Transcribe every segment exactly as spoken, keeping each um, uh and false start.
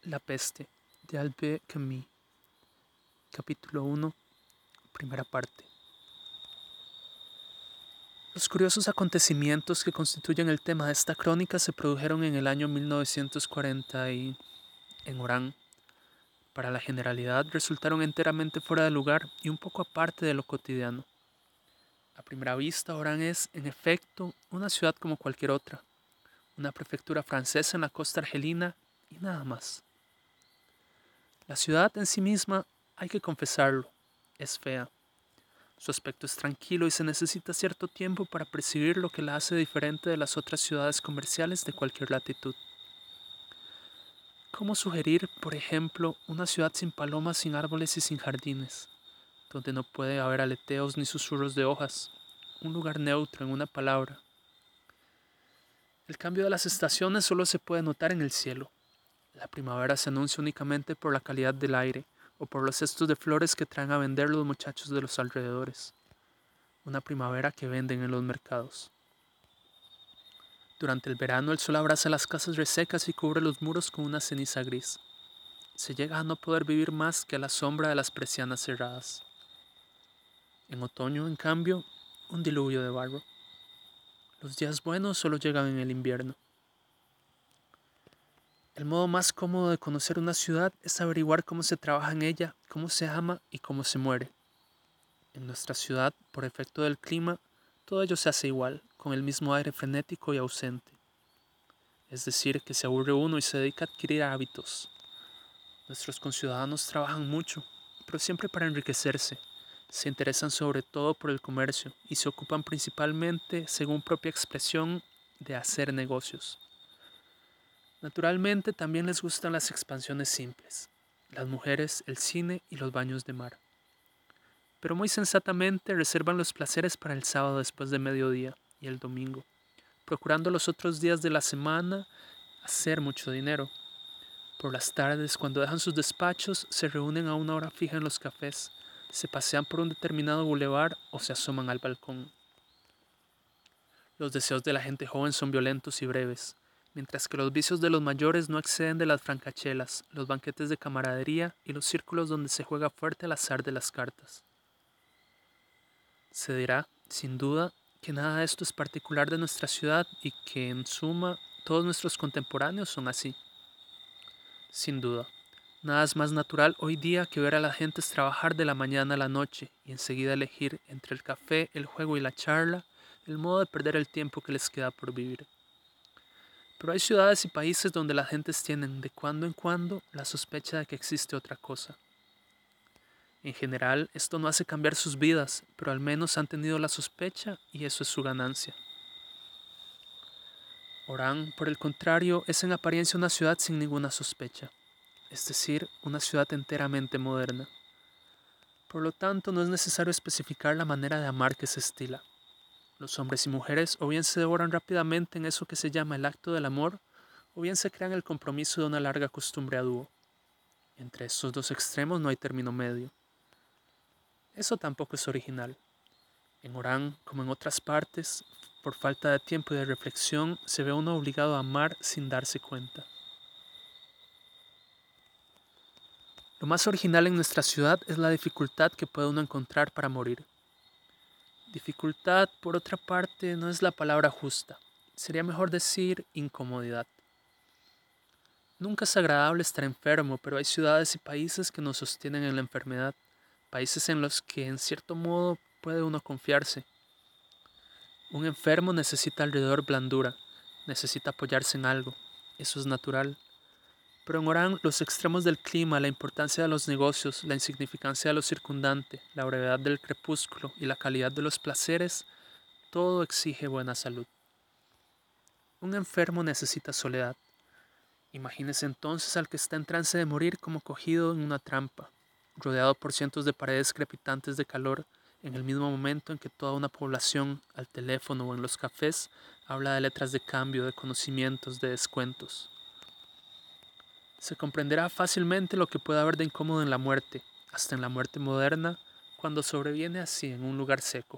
La peste, de Albert Camus. Capítulo uno, primera parte. Los curiosos acontecimientos que constituyen el tema de esta crónica se produjeron en el año mil novecientos cuarenta y en Orán. Para la generalidad resultaron enteramente fuera de lugar y un poco aparte de lo cotidiano. A primera vista, Orán es, en efecto, una ciudad como cualquier otra, una prefectura francesa en la costa argelina y nada más. La ciudad en sí misma, hay que confesarlo, es fea. Su aspecto es tranquilo y se necesita cierto tiempo para percibir lo que la hace diferente de las otras ciudades comerciales de cualquier latitud. ¿Cómo sugerir, por ejemplo, una ciudad sin palomas, sin árboles y sin jardines, donde no puede haber aleteos ni susurros de hojas? Un lugar neutro, en una palabra. El cambio de las estaciones solo se puede notar en el cielo. La primavera se anuncia únicamente por la calidad del aire o por los cestos de flores que traen a vender los muchachos de los alrededores. Una primavera que venden en los mercados. Durante el verano el sol abraza las casas resecas y cubre los muros con una ceniza gris. Se llega a no poder vivir más que a la sombra de las persianas cerradas. En otoño, en cambio, un diluvio de barro. Los días buenos solo llegan en el invierno. El modo más cómodo de conocer una ciudad es averiguar cómo se trabaja en ella, cómo se ama y cómo se muere. En nuestra ciudad, por efecto del clima, todo ello se hace igual, con el mismo aire frenético y ausente. Es decir, que se aburre uno y se dedica a adquirir hábitos. Nuestros conciudadanos trabajan mucho, pero siempre para enriquecerse. Se interesan sobre todo por el comercio y se ocupan principalmente, según propia expresión, de hacer negocios. Naturalmente también les gustan las expansiones simples, las mujeres, el cine y los baños de mar. Pero muy sensatamente reservan los placeres para el sábado después de mediodía y el domingo, procurando los otros días de la semana hacer mucho dinero. Por las tardes, cuando dejan sus despachos, se reúnen a una hora fija en los cafés, se pasean por un determinado bulevar o se asoman al balcón. Los deseos de la gente joven son violentos y breves, mientras que los vicios de los mayores no exceden de las francachelas, los banquetes de camaradería y los círculos donde se juega fuerte al azar de las cartas. Se dirá, sin duda, que nada de esto es particular de nuestra ciudad y que, en suma, todos nuestros contemporáneos son así. Sin duda, nada es más natural hoy día que ver a las gentes trabajar de la mañana a la noche y enseguida elegir entre el café, el juego y la charla el modo de perder el tiempo que les queda por vivir. Pero hay ciudades y países donde las gentes tienen de cuando en cuando la sospecha de que existe otra cosa. En general, esto no hace cambiar sus vidas, pero al menos han tenido la sospecha y eso es su ganancia. Orán, por el contrario, es en apariencia una ciudad sin ninguna sospecha, es decir, una ciudad enteramente moderna. Por lo tanto, no es necesario especificar la manera de amar que se estila. Los hombres y mujeres o bien se devoran rápidamente en eso que se llama el acto del amor, o bien se crean el compromiso de una larga costumbre a dúo. Entre estos dos extremos no hay término medio. Eso tampoco es original. En Orán, como en otras partes, por falta de tiempo y de reflexión, se ve uno obligado a amar sin darse cuenta. Lo más original en nuestra ciudad es la dificultad que puede uno encontrar para morir. Dificultad, por otra parte, no es la palabra justa. Sería mejor decir incomodidad. Nunca es agradable estar enfermo, pero hay ciudades y países que nos sostienen en la enfermedad, países en los que, en cierto modo, puede uno confiarse. Un enfermo necesita alrededor blandura, necesita apoyarse en algo, eso es natural. Pero en Orán, los extremos del clima, la importancia de los negocios, la insignificancia de lo circundante, la brevedad del crepúsculo y la calidad de los placeres, todo exige buena salud. Un enfermo necesita soledad. Imagínese entonces al que está en trance de morir como cogido en una trampa, rodeado por cientos de paredes crepitantes de calor, en el mismo momento en que toda una población, al teléfono o en los cafés, habla de letras de cambio, de conocimientos, de descuentos. Se comprenderá fácilmente lo que puede haber de incómodo en la muerte, hasta en la muerte moderna, cuando sobreviene así en un lugar seco.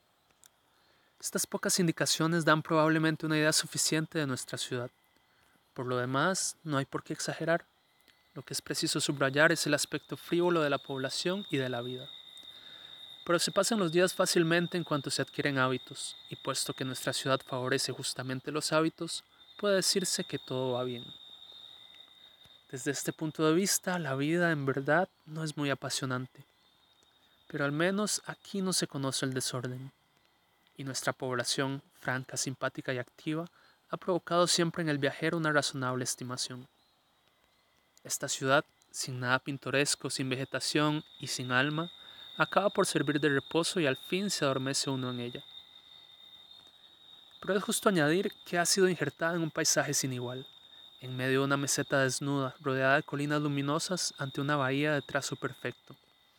Estas pocas indicaciones dan probablemente una idea suficiente de nuestra ciudad. Por lo demás, no hay por qué exagerar. Lo que es preciso subrayar es el aspecto frívolo de la población y de la vida. Pero se pasan los días fácilmente en cuanto se adquieren hábitos, y puesto que nuestra ciudad favorece justamente los hábitos, puede decirse que todo va bien. Desde este punto de vista, la vida en verdad no es muy apasionante, pero al menos aquí no se conoce el desorden, y nuestra población, franca, simpática y activa, ha provocado siempre en el viajero una razonable estimación. Esta ciudad, sin nada pintoresco, sin vegetación y sin alma, acaba por servir de reposo y al fin se adormece uno en ella. Pero es justo añadir que ha sido injertada en un paisaje sin igual, en medio de una meseta desnuda, rodeada de colinas luminosas ante una bahía de trazo perfecto.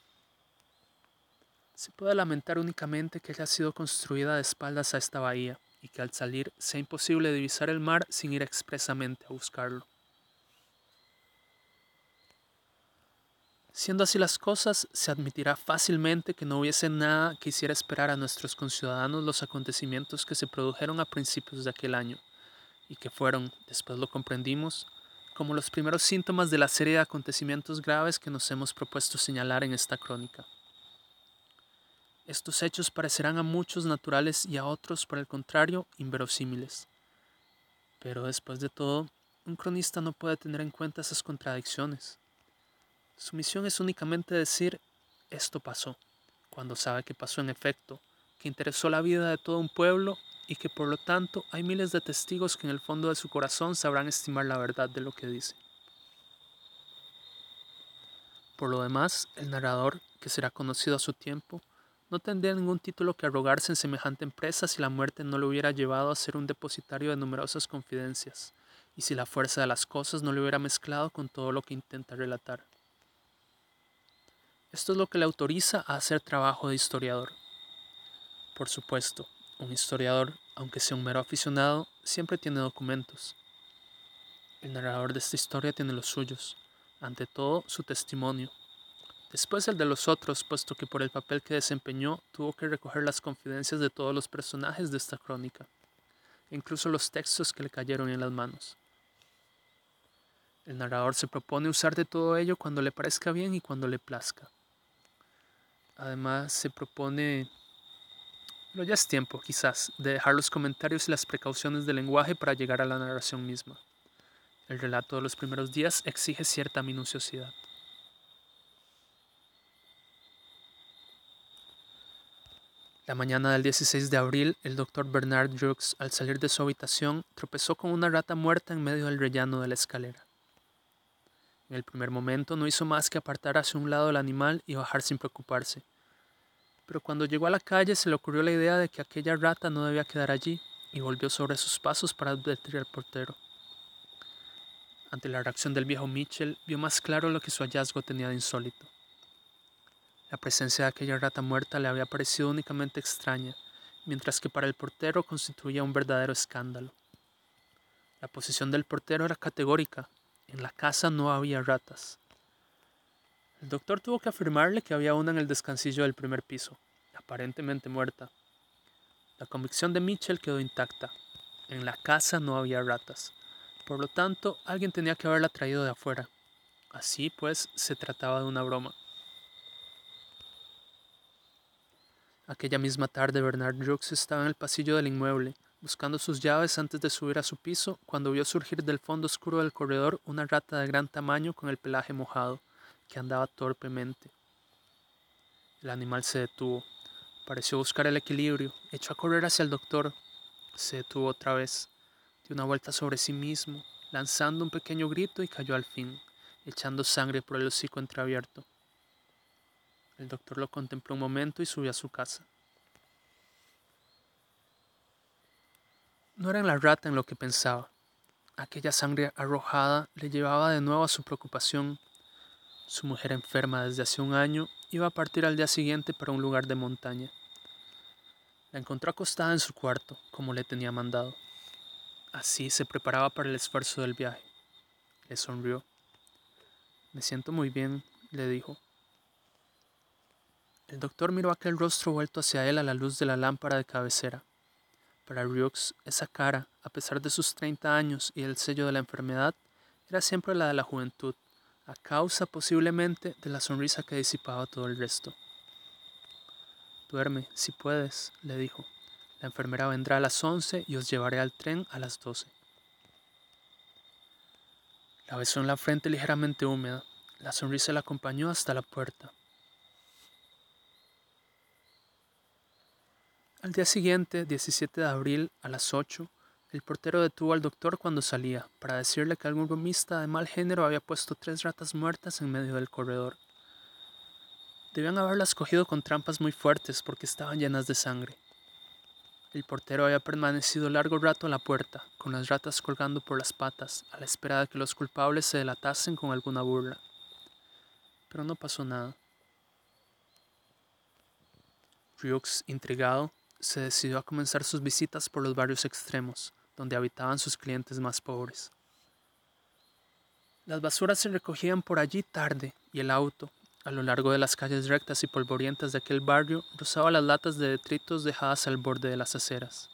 Se puede lamentar únicamente que haya sido construida de espaldas a esta bahía y que al salir sea imposible divisar el mar sin ir expresamente a buscarlo. Siendo así las cosas, se admitirá fácilmente que no hubiese nada que hiciera esperar a nuestros conciudadanos los acontecimientos que se produjeron a principios de aquel año, y que fueron, después lo comprendimos, como los primeros síntomas de la serie de acontecimientos graves que nos hemos propuesto señalar en esta crónica. Estos hechos parecerán a muchos naturales y a otros, por el contrario, inverosímiles. Pero después de todo, un cronista no puede tener en cuenta esas contradicciones. Su misión es únicamente decir, esto pasó, cuando sabe que pasó en efecto, que interesó la vida de todo un pueblo y que por lo tanto hay miles de testigos que en el fondo de su corazón sabrán estimar la verdad de lo que dice. Por lo demás, el narrador, que será conocido a su tiempo, no tendría ningún título que arrogarse en semejante empresa si la muerte no lo hubiera llevado a ser un depositario de numerosas confidencias, y si la fuerza de las cosas no lo hubiera mezclado con todo lo que intenta relatar. Esto es lo que le autoriza a hacer trabajo de historiador. Por supuesto, un historiador, aunque sea un mero aficionado, siempre tiene documentos. El narrador de esta historia tiene los suyos, ante todo su testimonio. Después el de los otros, puesto que por el papel que desempeñó tuvo que recoger las confidencias de todos los personajes de esta crónica, incluso los textos que le cayeron en las manos. El narrador se propone usar de todo ello cuando le parezca bien y cuando le plazca. Además, se propone, pero ya es tiempo, quizás, de dejar los comentarios y las precauciones del lenguaje para llegar a la narración misma. El relato de los primeros días exige cierta minuciosidad. La mañana del dieciséis de abril, el doctor Bernard Jux, al salir de su habitación, tropezó con una rata muerta en medio del rellano de la escalera. En el primer momento no hizo más que apartar hacia un lado el animal y bajar sin preocuparse. Pero cuando llegó a la calle se le ocurrió la idea de que aquella rata no debía quedar allí, y volvió sobre sus pasos para advertir al portero. Ante la reacción del viejo Mitchell, vio más claro lo que su hallazgo tenía de insólito. La presencia de aquella rata muerta le había parecido únicamente extraña, mientras que para el portero constituía un verdadero escándalo. La posición del portero era categórica: en la casa no había ratas. El doctor tuvo que afirmarle que había una en el descansillo del primer piso, aparentemente muerta. La convicción de Mitchell quedó intacta: en la casa no había ratas. Por lo tanto, alguien tenía que haberla traído de afuera. Así pues, se trataba de una broma. Aquella misma tarde Bernard Jux estaba en el pasillo del inmueble, buscando sus llaves antes de subir a su piso, cuando vio surgir del fondo oscuro del corredor una rata de gran tamaño con el pelaje mojado, que andaba torpemente. El animal se detuvo, pareció buscar el equilibrio, echó a correr hacia el doctor, se detuvo otra vez, dio una vuelta sobre sí mismo, lanzando un pequeño grito, y cayó al fin, echando sangre por el hocico entreabierto. El doctor lo contempló un momento y subió a su casa. No era en la rata en lo que pensaba. Aquella sangre arrojada le llevaba de nuevo a su preocupación. Su mujer, enferma desde hace un año, iba a partir al día siguiente para un lugar de montaña. La encontró acostada en su cuarto, como le tenía mandado. Así se preparaba para el esfuerzo del viaje. Le sonrió. «Me siento muy bien», le dijo. El doctor miró aquel rostro vuelto hacia él a la luz de la lámpara de cabecera. Para Jux, esa cara, a pesar de sus treinta años y el sello de la enfermedad, era siempre la de la juventud, a causa posiblemente de la sonrisa que disipaba todo el resto. Duerme, si puedes, le dijo. La enfermera vendrá a las once y os llevaré al tren a las doce. La besó en la frente ligeramente húmeda. La sonrisa la acompañó hasta la puerta. Al día siguiente, diecisiete de abril, a las ocho, el portero detuvo al doctor cuando salía, para decirle que algún bromista de mal género había puesto tres ratas muertas en medio del corredor. Debían haberlas cogido con trampas muy fuertes porque estaban llenas de sangre. El portero había permanecido largo rato a la puerta, con las ratas colgando por las patas, a la espera de que los culpables se delatasen con alguna burla. Pero no pasó nada. Rieux, intrigado, se decidió a comenzar sus visitas por los barrios extremos, donde habitaban sus clientes más pobres. Las basuras se recogían por allí tarde, y el auto, a lo largo de las calles rectas y polvorientas de aquel barrio, rozaba las latas de detritos dejadas al borde de las aceras.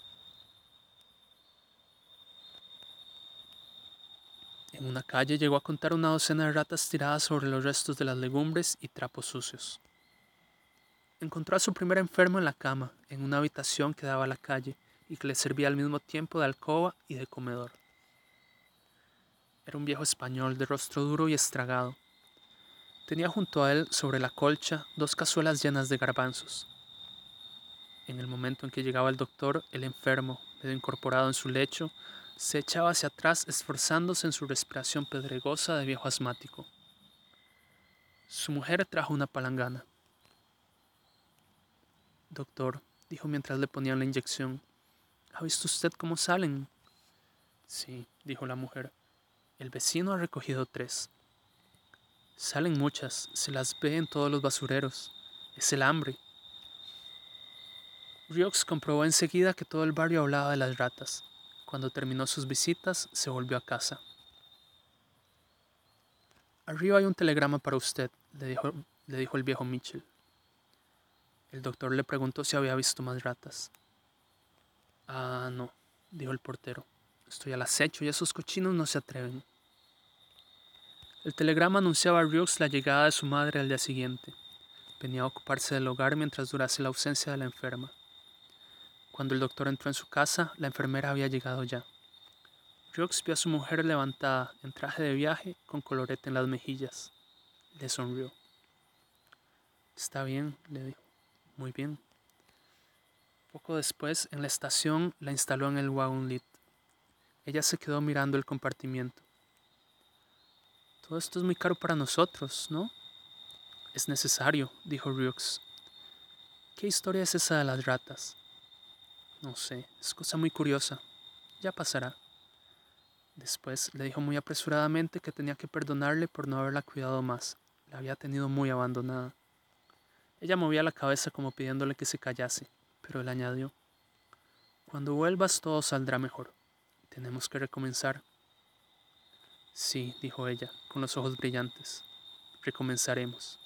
En una calle llegó a contar una docena de ratas tiradas sobre los restos de las legumbres y trapos sucios. Encontró a su primer enfermo en la cama, en una habitación que daba a la calle y que le servía al mismo tiempo de alcoba y de comedor. Era un viejo español de rostro duro y estragado. Tenía junto a él, sobre la colcha, dos cazuelas llenas de garbanzos. En el momento en que llegaba el doctor, el enfermo, medio incorporado en su lecho, se echaba hacia atrás esforzándose en su respiración pedregosa de viejo asmático. Su mujer trajo una palangana. Doctor, dijo mientras le ponían la inyección, ¿ha visto usted cómo salen? Sí, dijo la mujer. El vecino ha recogido tres. Salen muchas, se las ve en todos los basureros. Es el hambre. Rieux comprobó enseguida que todo el barrio hablaba de las ratas. Cuando terminó sus visitas, se volvió a casa. Arriba hay un telegrama para usted, le dijo, le dijo el viejo Mitchell. El doctor le preguntó si había visto más ratas. Ah, no, dijo el portero. Estoy al acecho y esos cochinos no se atreven. El telegrama anunciaba a Rieux la llegada de su madre al día siguiente. Venía a ocuparse del hogar mientras durase la ausencia de la enferma. Cuando el doctor entró en su casa, la enfermera había llegado ya. Rieux vio a su mujer levantada, en traje de viaje, con colorete en las mejillas. Le sonrió. Está bien, le dijo. Muy bien. Poco después, en la estación, la instaló en el wagon lit. Ella se quedó mirando el compartimiento. Todo esto es muy caro para nosotros, ¿no? Es necesario, dijo Rieux. ¿Qué historia es esa de las ratas? No sé, es cosa muy curiosa. Ya pasará. Después le dijo muy apresuradamente que tenía que perdonarle por no haberla cuidado más. La había tenido muy abandonada. Ella movía la cabeza como pidiéndole que se callase, pero él añadió, cuando vuelvas todo saldrá mejor. Tenemos que recomenzar. Sí, dijo ella, con los ojos brillantes. Recomenzaremos.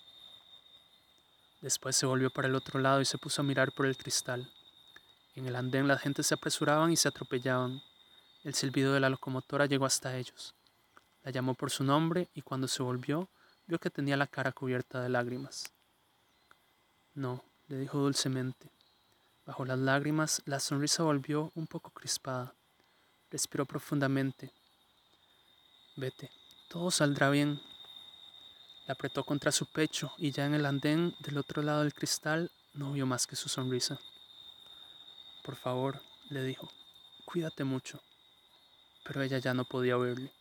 Después se volvió para el otro lado y se puso a mirar por el cristal. En el andén la gente se apresuraban y se atropellaban. El silbido de la locomotora llegó hasta ellos. La llamó por su nombre y cuando se volvió, vio que tenía la cara cubierta de lágrimas. No, le dijo dulcemente. Bajo las lágrimas, la sonrisa volvió un poco crispada. Respiró profundamente. Vete, todo saldrá bien. La apretó contra su pecho y ya en el andén del otro lado del cristal no vio más que su sonrisa. Por favor, le dijo, cuídate mucho. Pero ella ya no podía oírle.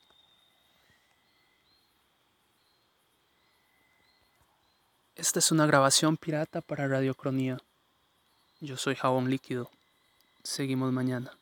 Esta es una grabación pirata para Radiocronía. Yo soy Jabón Líquido. Seguimos mañana.